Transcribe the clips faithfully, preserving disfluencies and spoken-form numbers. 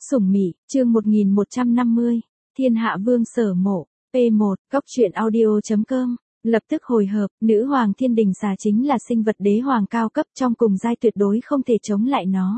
Sủng Mị, chương một nghìn một trăm năm mươi, Thiên Hạ Vương Sở Mộ, P một, Cóc truyện audio chấm com. Lập tức hồi hợp, nữ hoàng thiên đình xà chính là sinh vật đế hoàng cao cấp trong cùng giai, tuyệt đối không thể chống lại nó.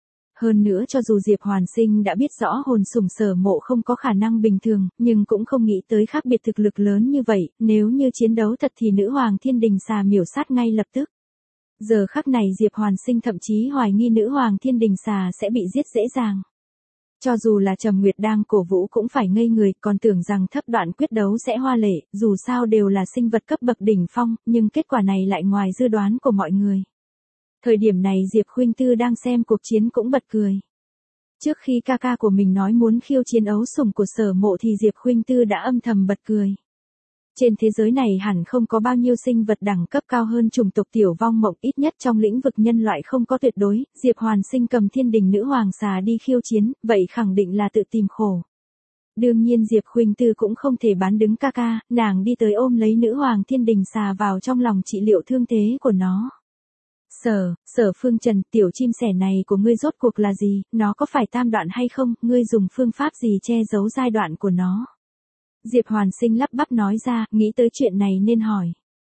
Hơn nữa cho dù Diệp Hoàn Sinh đã biết rõ hồn sủng Sở Mộ không có khả năng bình thường, nhưng cũng không nghĩ tới khác biệt thực lực lớn như vậy, nếu như chiến đấu thật thì nữ hoàng thiên đình xà miểu sát ngay lập tức. Giờ khắc này Diệp Hoàn Sinh thậm chí hoài nghi nữ hoàng thiên đình xà sẽ bị giết dễ dàng. Cho dù là Trầm Nguyệt đang cổ vũ cũng phải ngây người, còn tưởng rằng thấp đoạn quyết đấu sẽ hoa lệ, dù sao đều là sinh vật cấp bậc đỉnh phong, nhưng kết quả này lại ngoài dự đoán của mọi người. Thời điểm này Diệp Khuynh Tư đang xem cuộc chiến cũng bật cười. Trước khi ca ca của mình nói muốn khiêu chiến ấu sủng của Sở Mộ thì Diệp Khuynh Tư đã âm thầm bật cười. Trên thế giới này hẳn không có bao nhiêu sinh vật đẳng cấp cao hơn chủng tộc Tiểu Vong Mộng, ít nhất trong lĩnh vực nhân loại không có tuyệt đối. Diệp Hoàn Sinh cầm thiên đình nữ hoàng xà đi khiêu chiến, vậy khẳng định là tự tìm khổ. Đương nhiên Diệp Khuynh Tư cũng không thể bán đứng ca ca, nàng đi tới ôm lấy nữ hoàng thiên đình xà vào trong lòng trị liệu thương thế của nó. Sở, Sở Phương Trần, tiểu chim sẻ này của ngươi rốt cuộc là gì, nó có phải tam đoạn hay không, ngươi dùng phương pháp gì che giấu giai đoạn của nó? Diệp Hoàn Sinh lắp bắp nói ra, nghĩ tới chuyện này nên hỏi.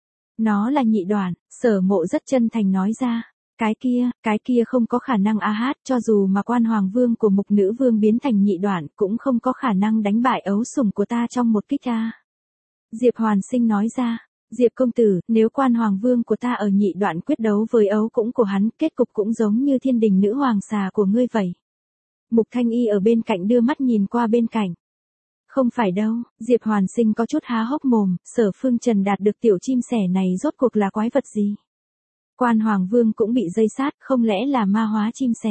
Nó là nhị đoạn, Sở Mộ rất chân thành nói ra. Cái kia, cái kia không có khả năng a hát, cho dù mà Quan Hoàng Vương của Mục Nữ Vương biến thành nhị đoạn, cũng không có khả năng đánh bại ấu sủng của ta trong một kích a. Diệp Hoàn Sinh nói ra, Diệp công tử, nếu Quan Hoàng Vương của ta ở nhị đoạn quyết đấu với ấu cũng của hắn, kết cục cũng giống như thiên đình nữ hoàng xà của ngươi vậy. Mục Thanh Y ở bên cạnh đưa mắt nhìn qua bên cạnh. Không phải đâu, Diệp Hoàn Sinh có chút há hốc mồm, Sở Phương Trần đạt được tiểu chim sẻ này rốt cuộc là quái vật gì? Quan Hoàng Vương cũng bị dây sát, không lẽ là ma hóa chim sẻ?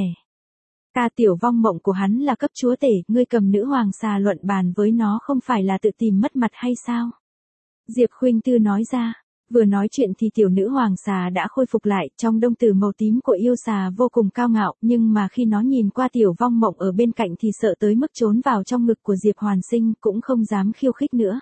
Ca Tiểu Vong Mộng của hắn là cấp chúa tể, ngươi cầm nữ hoàng xà luận bàn với nó không phải là tự tìm mất mặt hay sao? Diệp Khuynh Tư nói ra. Vừa nói chuyện thì tiểu nữ hoàng xà đã khôi phục lại, trong đông tử màu tím của yêu xà vô cùng cao ngạo, nhưng mà khi nó nhìn qua Tiểu Vong Mộng ở bên cạnh thì sợ tới mức trốn vào trong ngực của Diệp Hoàn Sinh, cũng không dám khiêu khích nữa.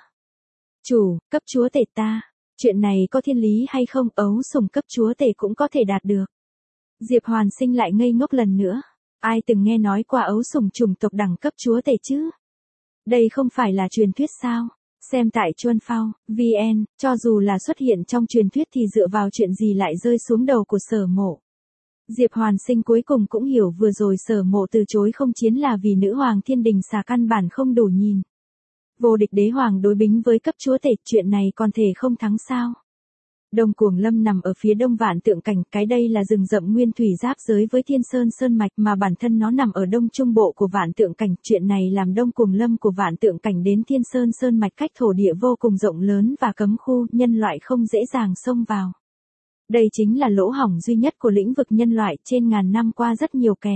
Chủ, cấp chúa tể ta, chuyện này có thiên lý hay không, ấu sủng cấp chúa tể cũng có thể đạt được. Diệp Hoàn Sinh lại ngây ngốc lần nữa, ai từng nghe nói qua ấu sủng chủng tộc đẳng cấp chúa tể chứ? Đây không phải là truyền thuyết sao? Xem tại Chuân Phao, vê en, cho dù là xuất hiện trong truyền thuyết thì dựa vào chuyện gì lại rơi xuống đầu của Sở Mộ. Diệp Hoàn Sinh cuối cùng cũng hiểu vừa rồi Sở Mộ từ chối không chiến là vì nữ hoàng thiên đình xà căn bản không đủ nhìn. Vô địch đế hoàng đối bính với cấp chúa tể, chuyện này còn thể không thắng sao? Đông Cuồng Lâm nằm ở phía đông Vạn Tượng Cảnh, cái đây là rừng rậm nguyên thủy giáp giới với Thiên Sơn Sơn Mạch mà bản thân nó nằm ở đông trung bộ của Vạn Tượng Cảnh. Chuyện này làm Đông Cuồng Lâm của Vạn Tượng Cảnh đến Thiên Sơn Sơn Mạch cách thổ địa vô cùng rộng lớn và cấm khu, nhân loại không dễ dàng xông vào. Đây chính là lỗ hổng duy nhất của lĩnh vực nhân loại, trên ngàn năm qua rất nhiều kẻ.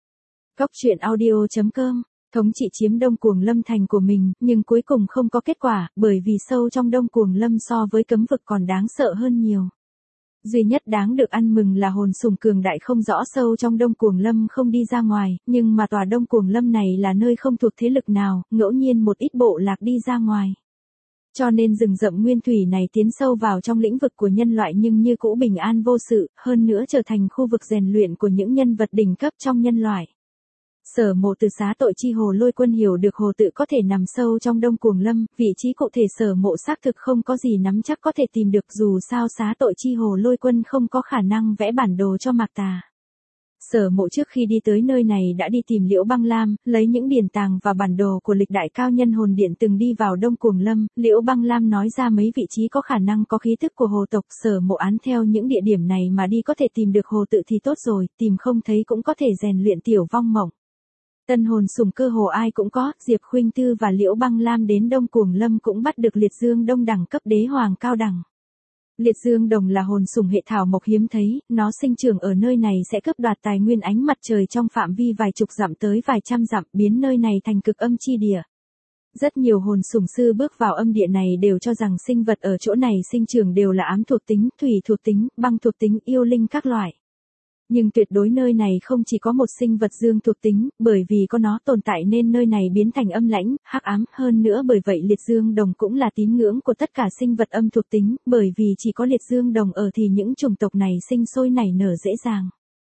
Cóc truyện audio chấm com thống trị chiếm Đông Cuồng Lâm thành của mình, nhưng cuối cùng không có kết quả, bởi vì sâu trong Đông Cuồng Lâm so với cấm vực còn đáng sợ hơn nhiều. Duy nhất đáng được ăn mừng là hồn sủng cường đại không rõ sâu trong Đông Cuồng Lâm không đi ra ngoài, nhưng mà tòa Đông Cuồng Lâm này là nơi không thuộc thế lực nào, ngẫu nhiên một ít bộ lạc đi ra ngoài. Cho nên rừng rậm nguyên thủy này tiến sâu vào trong lĩnh vực của nhân loại nhưng như cũ bình an vô sự, hơn nữa trở thành khu vực rèn luyện của những nhân vật đỉnh cấp trong nhân loại. Sở Mộ từ xá tội chi hồ lôi quân hiểu được hồ tự có thể nằm sâu trong Đông Cuồng Lâm, vị trí cụ thể Sở Mộ xác thực không có gì nắm chắc có thể tìm được, dù sao xá tội chi hồ lôi quân không có khả năng vẽ bản đồ cho Mạc Tà. Sở Mộ trước khi đi tới nơi này đã đi tìm Liễu Băng Lam, lấy những điển tàng và bản đồ của lịch đại cao nhân hồn điện từng đi vào Đông Cuồng Lâm. Liễu Băng Lam nói ra mấy vị trí có khả năng có khí tức của hồ tộc. Sở Mộ án theo những địa điểm này mà đi có thể tìm được hồ tự thì tốt rồi, tìm không thấy cũng có thể rèn luyện Tiểu Vong Mộng. Tân hồn sủng cơ hồ ai cũng có, Diệp Khuynh Tư và Liễu Băng Lam đến Đông Cuồng Lâm cũng bắt được liệt dương đông đẳng cấp đế hoàng cao đẳng. Liệt dương đồng là hồn sủng hệ thảo mộc hiếm thấy, nó sinh trưởng ở nơi này sẽ cướp đoạt tài nguyên ánh mặt trời trong phạm vi vài chục dặm tới vài trăm dặm, biến nơi này thành cực âm chi địa. Rất nhiều hồn sủng sư bước vào âm địa này đều cho rằng sinh vật ở chỗ này sinh trưởng đều là ám thuộc tính, thủy thuộc tính, băng thuộc tính, yêu linh các loại. Nhưng tuyệt đối nơi này không chỉ có một sinh vật dương thuộc tính, bởi vì có nó tồn tại nên nơi này biến thành âm lãnh, hắc ám, hơn nữa bởi vậy liệt dương đồng cũng là tín ngưỡng của tất cả sinh vật âm thuộc tính, bởi vì chỉ có liệt dương đồng ở thì những chủng tộc này sinh sôi nảy nở dễ dàng.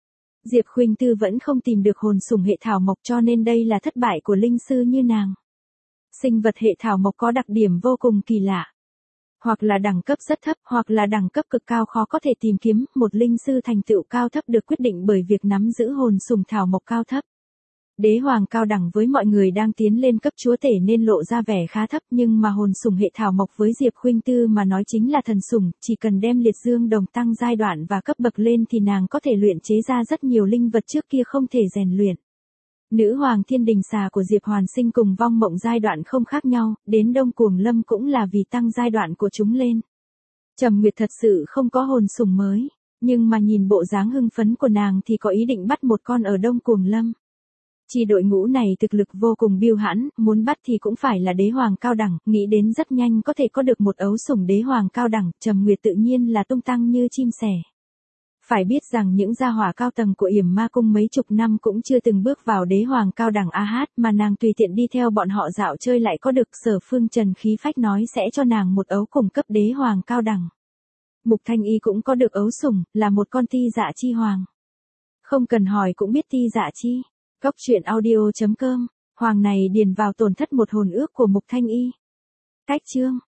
Diệp Khuynh Tư vẫn không tìm được hồn sủng hệ thảo mộc cho nên đây là thất bại của linh sư như nàng. Sinh vật hệ thảo mộc có đặc điểm vô cùng kỳ lạ. Hoặc là đẳng cấp rất thấp, hoặc là đẳng cấp cực cao khó có thể tìm kiếm, một linh sư thành tựu cao thấp được quyết định bởi việc nắm giữ hồn sủng thảo mộc cao thấp. Đế hoàng cao đẳng với mọi người đang tiến lên cấp chúa tể nên lộ ra vẻ khá thấp, nhưng mà hồn sủng hệ thảo mộc với Diệp Khuynh Tư mà nói chính là thần sủng, chỉ cần đem liệt dương đồng tăng giai đoạn và cấp bậc lên thì nàng có thể luyện chế ra rất nhiều linh vật trước kia không thể rèn luyện. Nữ hoàng thiên đình xà của Diệp Hoàn Sinh cùng vong mộng giai đoạn không khác nhau, đến Đông Cuồng Lâm cũng là vì tăng giai đoạn của chúng lên. Trầm Nguyệt thật sự không có hồn sủng mới, nhưng mà nhìn bộ dáng hưng phấn của nàng thì có ý định bắt một con ở Đông Cuồng Lâm. Chi đội ngũ này thực lực vô cùng biêu hãn, muốn bắt thì cũng phải là đế hoàng cao đẳng, nghĩ đến rất nhanh có thể có được một ấu sủng đế hoàng cao đẳng, Trầm Nguyệt tự nhiên là tung tăng như chim sẻ. Phải biết rằng những gia hỏa cao tầng của Yểm Ma Cung mấy chục năm cũng chưa từng bước vào đế hoàng cao đẳng a hát mà nàng tùy tiện đi theo bọn họ dạo chơi lại có được. Sở Phương Trần khí phách nói sẽ cho nàng một ấu cùng cấp đế hoàng cao đẳng. Mục Thanh Y cũng có được ấu sủng, là một con ti dạ chi hoàng. Không cần hỏi cũng biết ti dạ chi. Góc truyện audio chấm com, hoàng này điền vào tổn thất một hồn ước của Mục Thanh Y. Cách chương